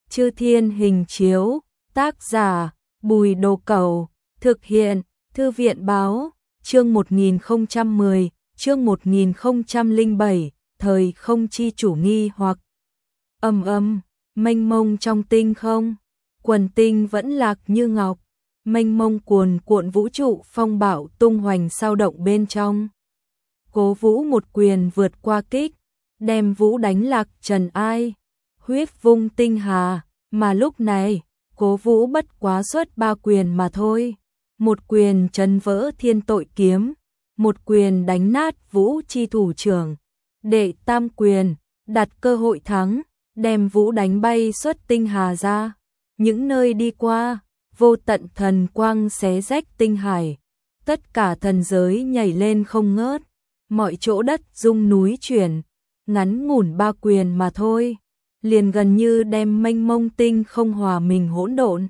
Chư Thiên Hình Chiếu, tác giả Bùi Đồ Cẩu, thực hiện Thư viện Báo, chương 1010, chương 1007, thời không chi chủ nghi hoặc. Mênh mông trong tinh không, quần tinh vẫn lạc như ngọc, mênh mông cuồn cuộn vũ trụ phong bạo tung hoành sao động bên trong. Cố Vũ một quyền vượt qua kích, đem Vũ đánh lạc trần ai, huyết vung tinh hà, mà lúc này, Cố Vũ bất quá xuất 3 quyền mà thôi. Một quyền chấn vỡ thiên tội kiếm, một quyền đánh nát Vũ chi thủ trưởng, đệ tam quyền, đặt cơ hội thắng, đem Vũ đánh bay xuất tinh hà ra. Những nơi đi qua, vô tận thần quang xé rách tinh hải, tất cả thần giới nhảy lên không ngớt, mọi chỗ đất rung núi chuyển, ngắn ngủn 3 quyền mà thôi, liền gần như đem mênh mông tinh không hòa mình hỗn độn.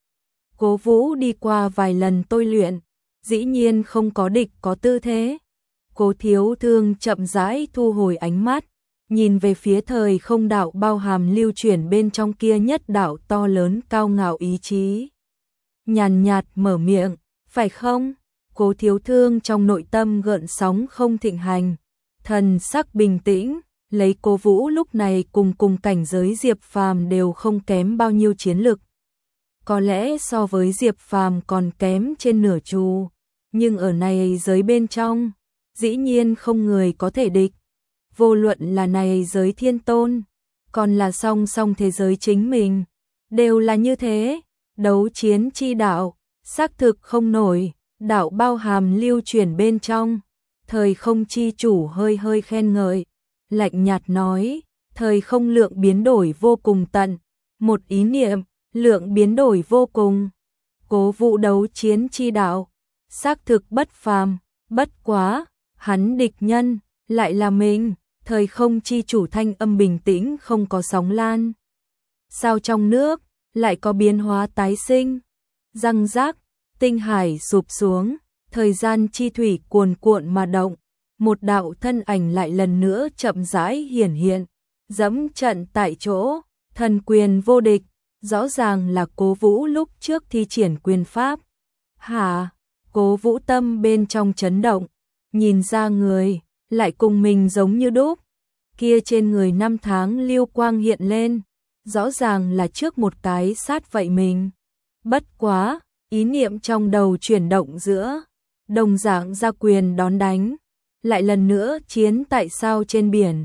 Cố Vũ đi qua vài lần tôi luyện, dĩ nhiên không có địch có tư thế. Cố Thiếu Thương chậm rãi thu hồi ánh mắt, nhìn về phía thời không đạo bao hàm lưu chuyển bên trong kia nhất đạo to lớn cao ngạo ý chí. Nhàn nhạt mở miệng, phải không? Cố Thiếu Thương trong nội tâm gợn sóng không thịnh hành, thần sắc bình tĩnh, lấy Cố Vũ lúc này cùng cảnh giới Diệp Phàm đều không kém bao nhiêu chiến lực. Có lẽ so với Diệp Phàm còn kém trên nửa chu, nhưng ở này giới bên trong, dĩ nhiên không người có thể địch. Vô luận là này giới thiên tôn, còn là song song thế giới chính mình, đều là như thế. Đấu chiến chi đạo, xác thực không nổi, đạo bao hàm lưu chuyển bên trong. Thời không chi chủ hơi khen ngợi, lạnh nhạt nói, thời không lượng biến đổi vô cùng tận, một ý niệm, lượng biến đổi vô cùng. Cố Vũ đấu chiến chi đạo, xác thực bất phàm, bất quá, hắn địch nhân, lại là mình. Thời không chi chủ thanh âm bình tĩnh không có sóng lan. Sao trong nước, lại có biến hóa tái sinh. Răng rác, tinh hải sụp xuống, thời gian chi thủy cuồn cuộn mà động. Một đạo thân ảnh lại lần nữa chậm rãi hiển hiện, dẫm trận tại chỗ, thần quyền vô địch, rõ ràng là Cố Vũ lúc trước thi triển quyền pháp. Hả? Cố Vũ tâm bên trong chấn động, nhìn ra người, lại cùng mình giống như đúc. Kia trên người 5 tháng lưu quang hiện lên, rõ ràng là trước một cái sát vậy mình. Bất quá, ý niệm trong đầu chuyển động giữa, đồng dạng ra quyền đón đánh, lại lần nữa chiến tại sao trên biển.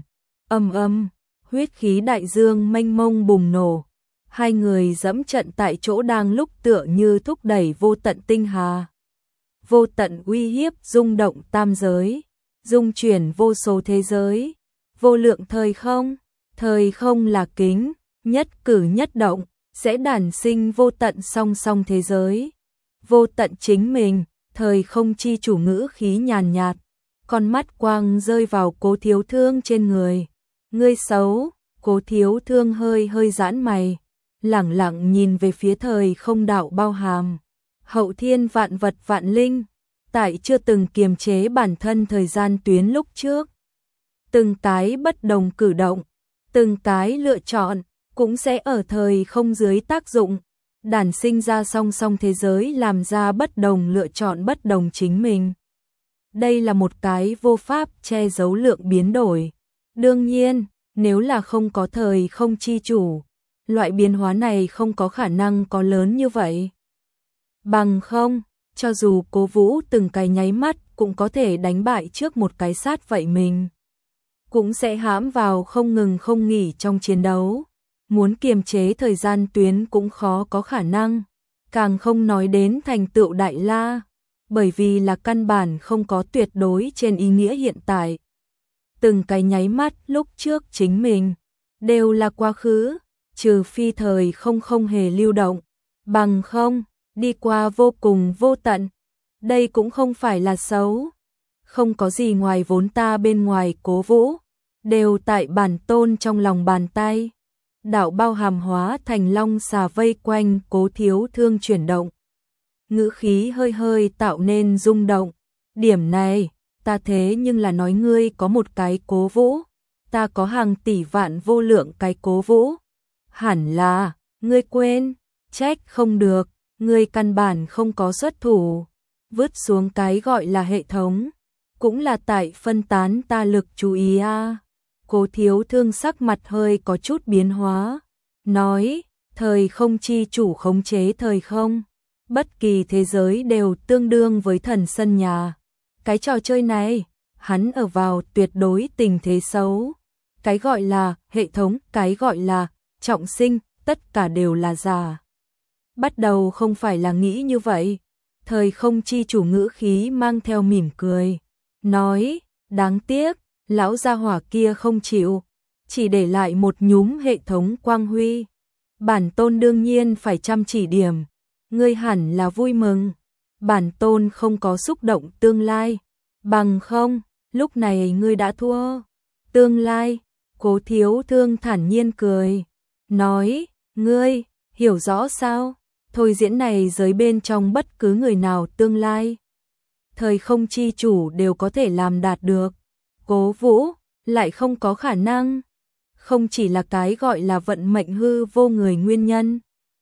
Huyết khí đại dương mênh mông bùng nổ. Hai người dẫm trận tại chỗ đang lúc tựa như thúc đẩy vô tận tinh hà. Vô tận uy hiếp rung động tam giới, dung chuyển vô số thế giới, vô lượng thời không là kính, nhất cử nhất động, sẽ đản sinh vô tận song song thế giới. Vô tận chính mình, thời không chi chủ ngữ khí nhàn nhạt, con mắt quang rơi vào Cố Thiếu Thương trên người. Ngươi xấu, Cố Thiếu Thương hơi giãn mày, lẳng lặng nhìn về phía thời không đạo bao hàm. Hậu thiên vạn vật vạn linh, tại chưa từng kiềm chế bản thân thời gian tuyến lúc trước. Từng cái bất đồng cử động, từng cái lựa chọn, cũng sẽ ở thời không dưới tác dụng, đản sinh ra song song thế giới làm ra bất đồng lựa chọn bất đồng chính mình. Đây là một cái vô pháp che giấu lượng biến đổi. Đương nhiên, nếu là không có thời không chi chủ, loại biến hóa này không có khả năng có lớn như vậy. Bằng không, cho dù Cố Vũ từng cái nháy mắt cũng có thể đánh bại trước một cái sát vậy mình, cũng sẽ hãm vào không ngừng không nghỉ trong chiến đấu. Muốn kiềm chế thời gian tuyến cũng khó có khả năng, càng không nói đến thành tựu đại la, bởi vì là căn bản không có tuyệt đối trên ý nghĩa hiện tại. Từng cái nháy mắt lúc trước chính mình, đều là quá khứ, trừ phi thời không hề lưu động, bằng không, đi qua vô cùng vô tận. Đây cũng không phải là xấu, không có gì ngoài vốn ta bên ngoài Cố Vũ, đều tại bản tôn trong lòng bàn tay. Đạo bao hàm hóa thành long xà vây quanh Cố Thiếu Thương chuyển động. Ngữ khí hơi tạo nên rung động. Điểm này, ta thế nhưng là nói ngươi có một cái Cố Vũ, ta có hàng tỷ vạn vô lượng cái Cố Vũ. Hẳn là, Ngươi quên, trách không được, ngươi căn bản không có xuất thủ, vứt xuống cái gọi là hệ thống, cũng là tại phân tán ta lực chú ý a. Cố Thiếu Thương sắc mặt hơi có chút biến hóa, nói, thời không chi chủ khống chế thời không, bất kỳ thế giới đều tương đương với thần sân nhà. Cái trò chơi này, hắn ở vào tuyệt đối tình thế xấu. Cái gọi là hệ thống, cái gọi là trọng sinh, tất cả đều là giả. Bắt đầu không phải là nghĩ như vậy. Thời không chi chủ ngữ khí mang theo mỉm cười, nói, đáng tiếc, lão gia hỏa kia không chịu, chỉ để lại một nhúm hệ thống quang huy. Bản tôn đương nhiên phải chăm chỉ điểm, ngươi hẳn là vui mừng. Bản tôn không có xúc động tương lai, bằng không, lúc này ngươi đã thua. Tương lai, Cố Thiếu Thương thản nhiên cười, nói, ngươi, hiểu rõ sao? Thôi diễn này giới bên trong bất cứ người nào tương lai. Thời không chi chủ đều có thể làm đạt được. Cố Vũ, lại không có khả năng. Không chỉ là cái gọi là vận mệnh hư vô người nguyên nhân,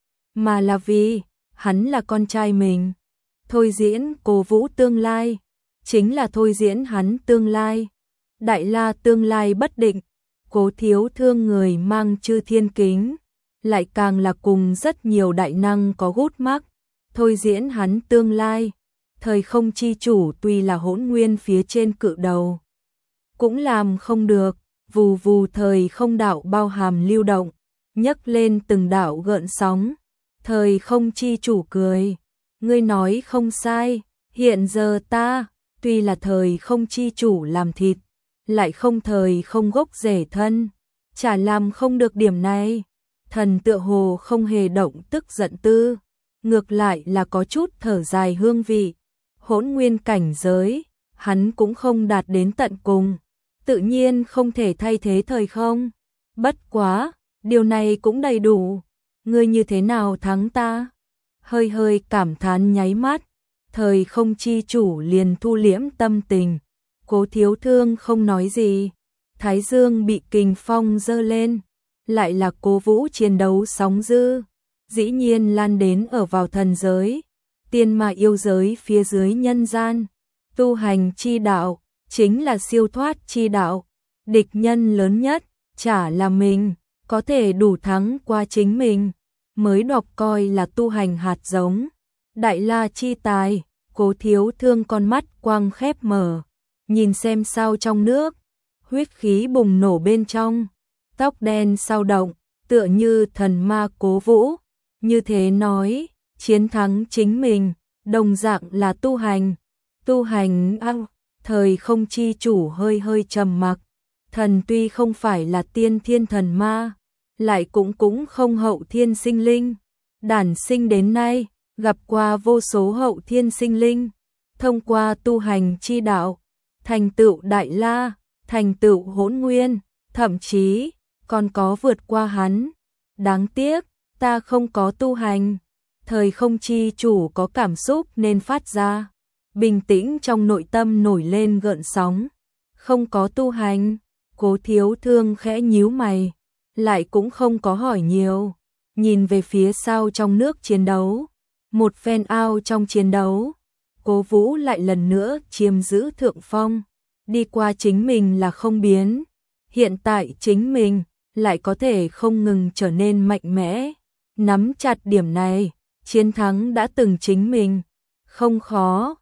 mà là vì, hắn là con trai mình. Thôi diễn Cố Vũ tương lai, chính là thôi diễn hắn tương lai. Đại La tương lai bất định, Cố Thiếu Thương người mang chư thiên kính, lại càng là cùng rất nhiều đại năng có gút mắc, thôi diễn hắn tương lai. Thời không chi chủ tuy là hỗn nguyên phía trên cự đầu, cũng làm không được. Vù vù thời không đạo bao hàm lưu động, nhấc lên từng đạo gợn sóng. Thời không chi chủ cười, ngươi nói không sai, hiện giờ ta, tuy là thời không chi chủ làm thịt, lại không thời không gốc rễ thân, chả làm không được điểm này. Thần tựa hồ không hề động tức giận tư, ngược lại là có chút thở dài hương vị. Hỗn nguyên cảnh giới, hắn cũng không đạt đến tận cùng, tự nhiên không thể thay thế thời không. Bất quá, điều này cũng đầy đủ. Ngươi như thế nào thắng ta? Hơi hơi cảm thán nháy mắt, thời không chi chủ liền thu liễm tâm tình. Cố Thiếu Thương không nói gì. Thái dương bị kình phong dơ lên, lại là Cố Vũ chiến đấu sóng dữ, dĩ nhiên lan đến ở vào thần giới, tiên ma yêu giới phía dưới nhân gian. Tu hành chi đạo, chính là siêu thoát chi đạo. Địch nhân lớn nhất, chả là mình, có thể đủ thắng qua chính mình, mới đọc coi là tu hành hạt giống. Đại La chi tài, Cố Thiếu Thương con mắt quang khép mở, nhìn xem sao trong nước, huyết khí bùng nổ bên trong, tóc đen sao động, tựa như thần ma Cố Vũ. Như thế nói, chiến thắng chính mình, đồng dạng là tu hành. Tu hành thời không chi chủ hơi hơi trầm mặc. Thần tuy không phải là tiên thiên thần ma, lại cũng không hậu thiên sinh linh. Đản sinh đến nay, gặp qua vô số hậu thiên sinh linh. Thông qua tu hành chi đạo, thành tựu Đại La, thành tựu Hỗn Nguyên, thậm chí còn có vượt qua hắn. Đáng tiếc, ta không có tu hành. Thời không chi chủ có cảm xúc nên phát ra, bình tĩnh trong nội tâm nổi lên gợn sóng. Không có tu hành, Cố Thiếu Thương khẽ nhíu mày, lại cũng không có hỏi nhiều, nhìn về phía sau trong nước chiến đấu. Một phen ao trong chiến đấu, Cố Vũ lại lần nữa chiếm giữ thượng phong, đi qua chính mình là không biến. Hiện tại chính mình lại có thể không ngừng trở nên mạnh mẽ, nắm chặt điểm này, chiến thắng đã từng chính mình, không khó.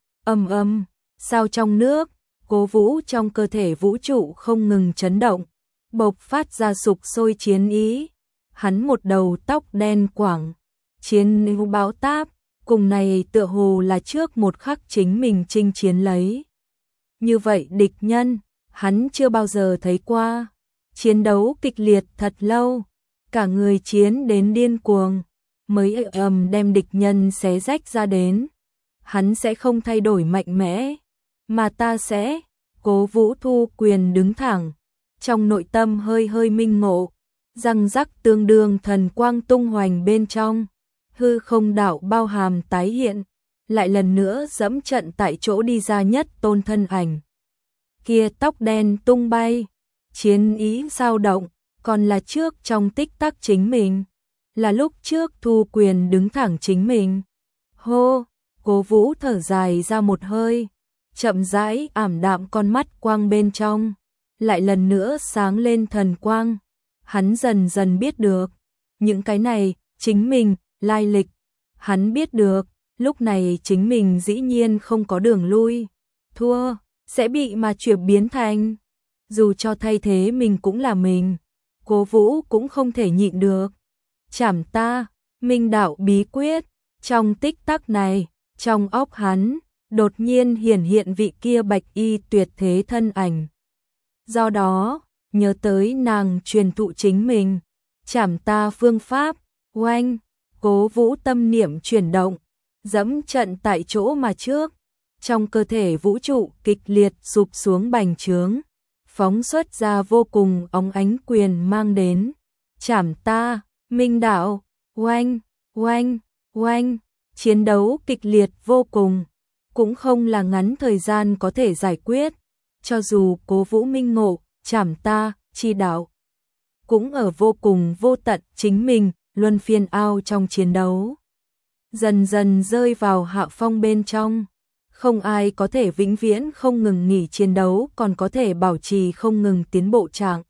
Sao trong nước, Cố Vũ trong cơ thể vũ trụ không ngừng chấn động, bộc phát ra sục sôi chiến ý. Hắn một đầu tóc đen quảng, chiến báo táp, cùng này tựa hồ là trước một khắc chính mình chinh chiến lấy. Như vậy địch nhân, hắn chưa bao giờ thấy qua. Chiến đấu kịch liệt thật lâu, cả người chiến đến điên cuồng, mới đem địch nhân xé rách ra đến. Hắn sẽ không thay đổi mạnh mẽ, mà ta sẽ. Cố Vũ thu quyền đứng thẳng, trong nội tâm hơi hơi minh ngộ, răng rắc tương đương thần quang tung hoành bên trong, hư không đạo bao hàm tái hiện, lại lần nữa dẫm trận tại chỗ đi ra nhất tôn thân ảnh. Kia tóc đen tung bay, chiến ý dao động, còn là trước trong tích tắc chính mình. là lúc trước Thu Quyền đứng thẳng chính mình. Hô, Cố Vũ thở dài ra một hơi, chậm rãi ảm đạm con mắt quang bên trong, lại lần nữa sáng lên thần quang. Hắn dần dần biết được, những cái này, chính mình, lai lịch. Hắn biết được, lúc này chính mình dĩ nhiên không có đường lui. Thua, sẽ bị mà chuyển biến thành. Dù cho thay thế mình cũng là mình. Cố Vũ cũng không thể nhịn được. Chảm ta, minh đạo bí quyết. Trong tích tắc này, trong óc hắn, đột nhiên hiển hiện vị kia bạch y tuyệt thế thân ảnh. Do đó, nhớ tới nàng truyền thụ chính mình. Chảm ta phương pháp, oanh, Cố Vũ tâm niệm chuyển động, dẫm trận tại chỗ mà trước. Trong cơ thể vũ trụ kịch liệt sụp xuống bành trướng, phóng xuất ra vô cùng óng ánh quyền mang đến. Chảm ta, minh đạo, oanh, oanh, oanh, chiến đấu kịch liệt vô cùng, cũng không là ngắn thời gian có thể giải quyết. Cho dù Cố Vũ minh ngộ, chảm ta, chi đạo, cũng ở vô cùng vô tận chính mình, luân phiên ao trong chiến đấu. Dần dần rơi vào hạ phong bên trong. Không ai có thể vĩnh viễn không ngừng nghỉ chiến đấu, còn có thể bảo trì không ngừng tiến bộ trạng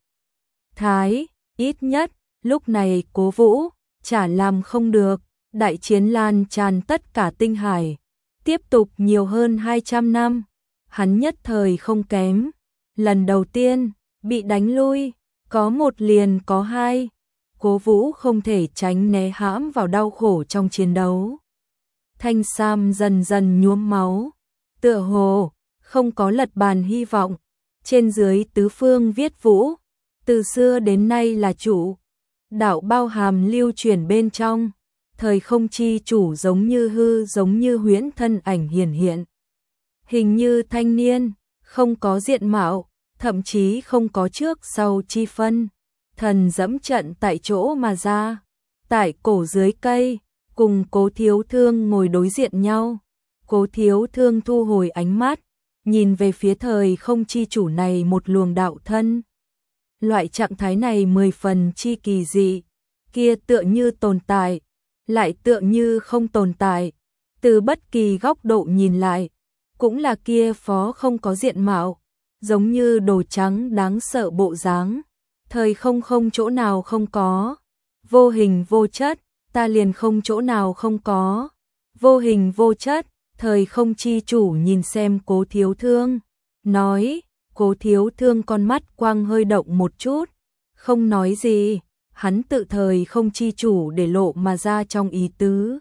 thái. Ít nhất, lúc này Cố Vũ chả làm không được. Đại chiến lan tràn tất cả tinh hải, tiếp tục nhiều hơn 200 năm. Hắn nhất thời không kém. Lần đầu tiên, bị đánh lui, có một liền có hai. Cố Vũ không thể tránh né hãm vào đau khổ trong chiến đấu. Thanh sam dần dần nhuốm máu. Tựa hồ, không có lật bàn hy vọng. Trên dưới tứ phương viết Vũ, từ xưa đến nay là chủ. Đạo bao hàm lưu truyền bên trong. Thời không chi chủ giống như hư giống như huyễn thân ảnh hiển hiện. Hình như thanh niên, không có diện mạo, thậm chí không có trước sau chi phân. Thần dẫm trận tại chỗ mà ra. Tại cổ dưới cây, cùng Cố Thiếu Thương ngồi đối diện nhau. Cố Thiếu Thương thu hồi ánh mắt, nhìn về phía thời không chi chủ này một luồng đạo thân. Loại trạng thái này 10 phần chi kỳ dị, kia tựa như tồn tại, lại tựa như không tồn tại. Từ bất kỳ góc độ nhìn lại, cũng là kia phó không có diện mạo, giống như đồ trắng đáng sợ bộ dáng. Thời không không chỗ nào không có, vô hình vô chất, ta liền không chỗ nào không có. Vô hình vô chất, thời không chi chủ nhìn xem Cố Thiếu Thương, nói. Cố Thiếu Thương con mắt quang hơi động một chút, không nói gì. Hắn tự thời không chi chủ để lộ mà ra trong ý tứ.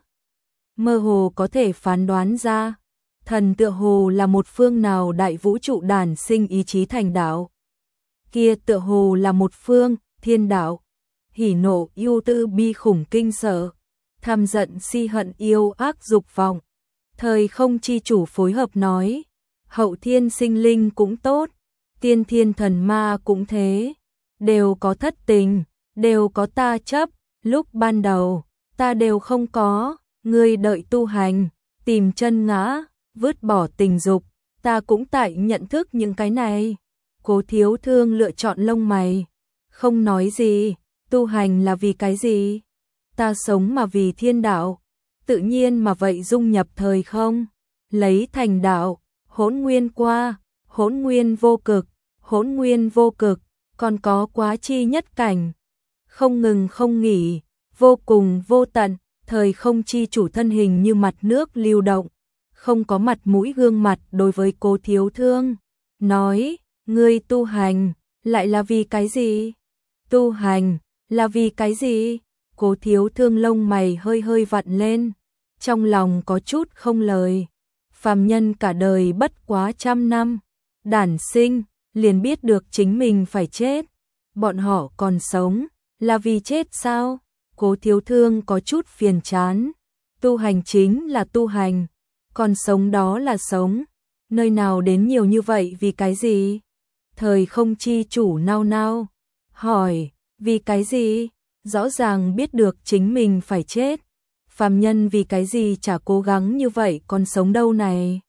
Mơ hồ có thể phán đoán ra, thần tựa hồ là một phương nào đại vũ trụ đản sinh ý chí thành đạo. Kia tựa hồ là một phương, thiên đạo. Hỉ nộ yêu tư bi khủng kinh sợ, tham giận si hận yêu ác dục vọng. Thời không chi chủ phối hợp nói, hậu thiên sinh linh cũng tốt, tiên thiên thần ma cũng thế, đều có thất tình, đều có ta chấp. Lúc ban đầu, ta đều không có, ngươi đợi tu hành, tìm chân ngã, vứt bỏ tình dục, ta cũng tại nhận thức những cái này. Cố Thiếu Thương lựa chọn lông mày, không nói gì. Tu hành là vì cái gì? Ta sống mà vì thiên đạo, tự nhiên mà vậy dung nhập thời không, lấy thành đạo. Hỗn nguyên qua, hỗn nguyên vô cực, hỗn nguyên vô cực, còn có quá chi nhất cảnh, không ngừng không nghỉ, vô cùng vô tận. Thời không chi chủ thân hình như mặt nước lưu động, không có mặt mũi gương mặt đối với Cố Thiếu Thương, nói, ngươi tu hành, lại là vì cái gì? Tu hành, là vì cái gì? Cố Thiếu Thương lông mày hơi hơi vặn lên, trong lòng có chút không lời. Phàm nhân cả đời bất quá 100 năm, đản sinh, liền biết được chính mình phải chết. Bọn họ còn sống, là vì chết sao? Cố Thiếu Thương có chút phiền chán. Tu hành chính là tu hành, còn sống đó là sống. Nơi nào đến nhiều như vậy vì cái gì? Thời không chi chủ nao nao, hỏi, vì cái gì? Rõ ràng biết được chính mình phải chết. Phàm nhân vì cái gì chả cố gắng như vậy còn sống đâu này?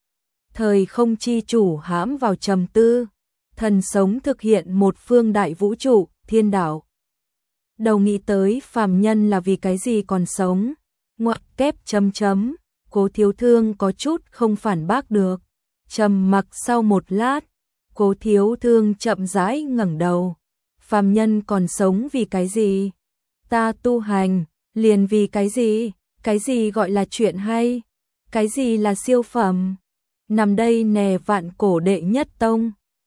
Thời không chi chủ hãm vào trầm tư. Thần sống thực hiện một phương đại vũ trụ, thiên đạo. Đầu nghĩ tới phàm nhân là vì cái gì còn sống. Ngoặc kép chấm chấm. Cố Thiếu Thương có chút không phản bác được. Trầm mặc sau một lát, Cố Thiếu Thương chậm rãi ngẩng đầu. Phàm nhân còn sống vì cái gì? Ta tu hành, liền vì cái gì? Cái gì gọi là chuyện hay? Cái gì là siêu phẩm? Nằm đây nè Vạn Cổ đệ nhất tông.